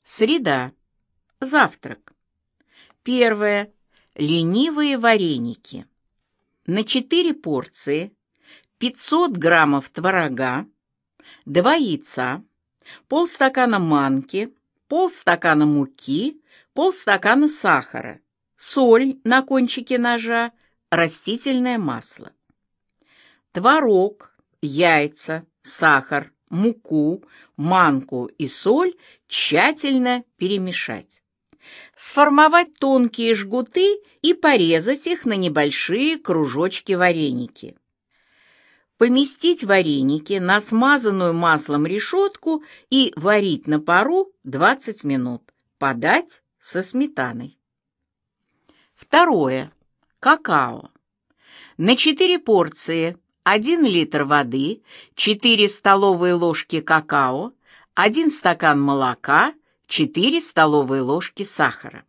Среда. Завтрак. Первое. Ленивые вареники. На 4 порции 500 граммов творога, 2 яйца, полстакана манки, полстакана муки, полстакана сахара, соль на кончике ножа, растительное масло. Творог, яйца, сахар, муку, манку и соль тщательно перемешать. Сформовать тонкие жгуты и порезать их на небольшие кружочки-вареники. Поместить вареники на смазанную маслом решетку и варить на пару 20 минут. Подать со сметаной. Второе. Какао. На 4 порции 1 литр воды, 4 столовые ложки какао, 1 стакан молока, 4 столовые ложки сахара.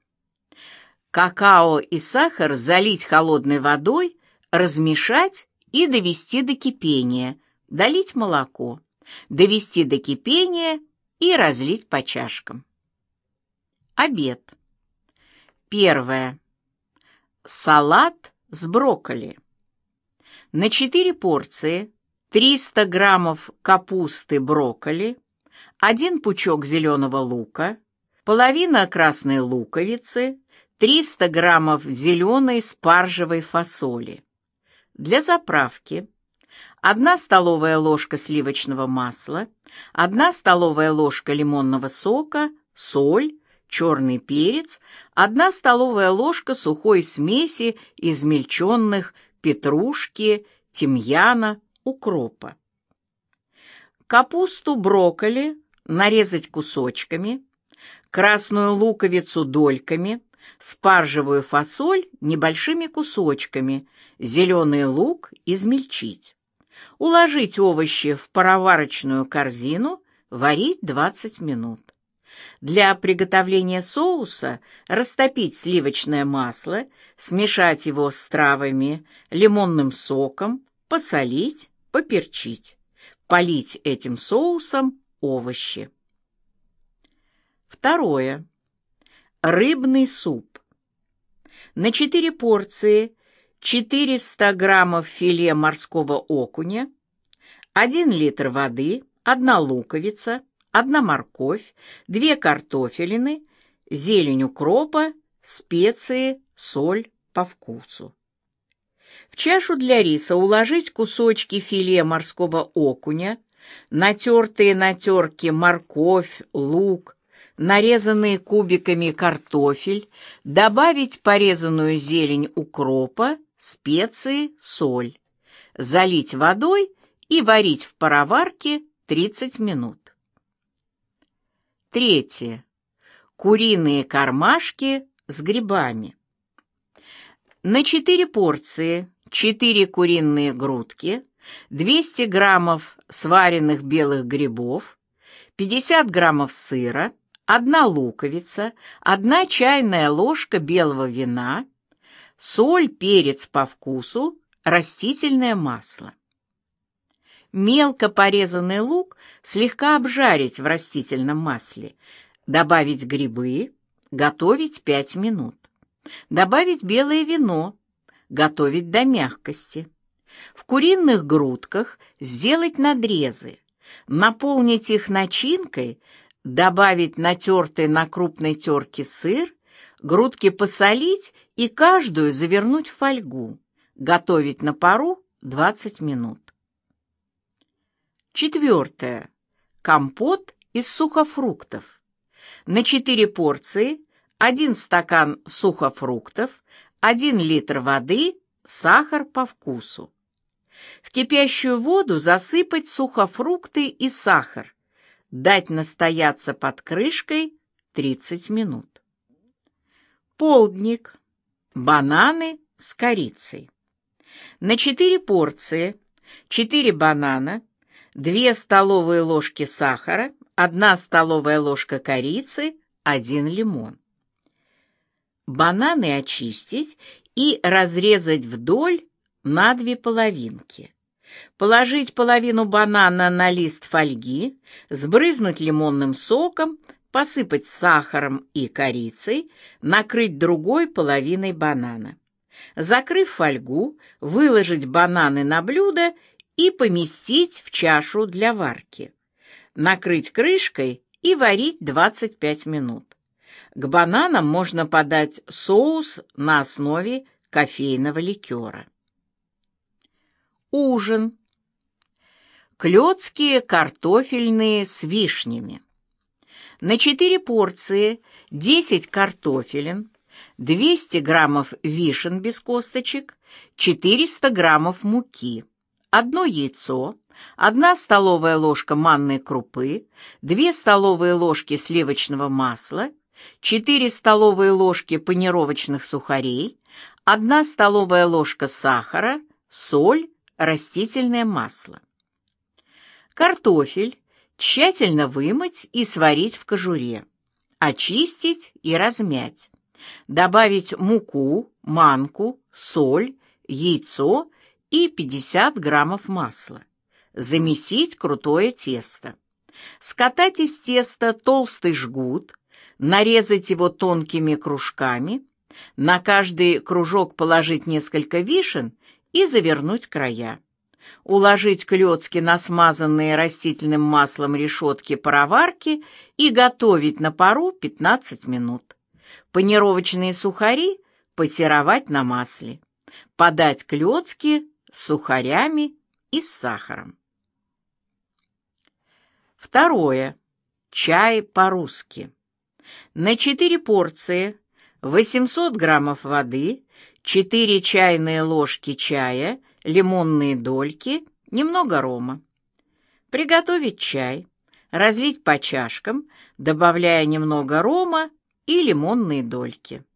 Какао и сахар залить холодной водой, размешать и довести до кипения, долить молоко, довести до кипения и разлить по чашкам. Обед. Первое. Салат с брокколи. На 4 порции 300 граммов капусты брокколи, 1 пучок зеленого лука, половина красной луковицы, 300 граммов зеленой спаржевой фасоли. Для заправки 1 столовая ложка сливочного масла, 1 столовая ложка лимонного сока, соль, черный перец, 1 столовая ложка сухой смеси измельченных петрушки, тимьяна, укропа. Капусту брокколи нарезать кусочками, красную луковицу дольками, спаржевую фасоль небольшими кусочками, зеленый лук измельчить. Уложить овощи в пароварочную корзину, варить 20 минут. Для приготовления соуса растопить сливочное масло, смешать его с травами, лимонным соком, посолить, поперчить. Полить этим соусом овощи. Второе. Рыбный суп. На 4 порции 400 граммов филе морского окуня, 1 литр воды, 1 луковица, 1 морковь, 2 картофелины, зелень укропа, специи, соль по вкусу. В чашу для риса уложить кусочки филе морского окуня, натертые на терке морковь, лук, нарезанные кубиками картофель, добавить порезанную зелень укропа, специи, соль, залить водой и варить в пароварке 30 минут. Третье. Куриные кармашки с грибами. На 4 порции 4 куриные грудки, 200 граммов сваренных белых грибов, 50 граммов сыра, 1 луковица, 1 чайная ложка белого вина, соль, перец по вкусу, растительное масло. Мелко порезанный лук слегка обжарить в растительном масле, добавить грибы, готовить 5 минут. Добавить белое вино, готовить до мягкости. В куриных грудках сделать надрезы, наполнить их начинкой, добавить натертый на крупной терке сыр, грудки посолить и каждую завернуть в фольгу. Готовить на пару 20 минут. Четвертое. Компот из сухофруктов. На 4 порции 1 стакан сухофруктов, 1 литр воды, сахар по вкусу. В кипящую воду засыпать сухофрукты и сахар, дать настояться под крышкой 30 минут. Полдник. Бананы с корицей. На 4 порции 4 банана, 2 столовые ложки сахара, 1 столовая ложка корицы, 1 лимон. Бананы очистить и разрезать вдоль на 2 половинки. Положить половину банана на лист фольги, сбрызнуть лимонным соком, посыпать сахаром и корицей, накрыть другой половиной банана. Закрыв фольгу, выложить бананы на блюдо и поместить в чашу для варки. Накрыть крышкой и варить 25 минут. К бананам можно подать соус на основе кофейного ликера. Ужин. Клёцки картофельные с вишнями. На 4 порции 10 картофелин, 200 граммов вишен без косточек, 400 граммов муки, 1 яйцо, 1 столовая ложка манной крупы, 2 столовые ложки сливочного масла, 4 столовые ложки панировочных сухарей, 1 столовая ложка сахара, соль, растительное масло. Картофель тщательно вымыть и сварить в кожуре, очистить и размять. Добавить муку, манку, соль, яйцо и 50 граммов масла. Замесить крутое тесто. Скатать из теста толстый жгут, нарезать его тонкими кружками, на каждый кружок положить несколько вишен и завернуть края. Уложить клёцки на смазанные растительным маслом решетки пароварки и готовить на пару 15 минут. Панировочные сухари пассеровать на масле. Подать клёцки с сухарями и с сахаром. Второе. Чай по-русски. На 4 порции 800 граммов воды, 4 чайные ложки чая, лимонные дольки, немного рома. Приготовить чай, разлить по чашкам, добавляя немного рома и лимонные дольки.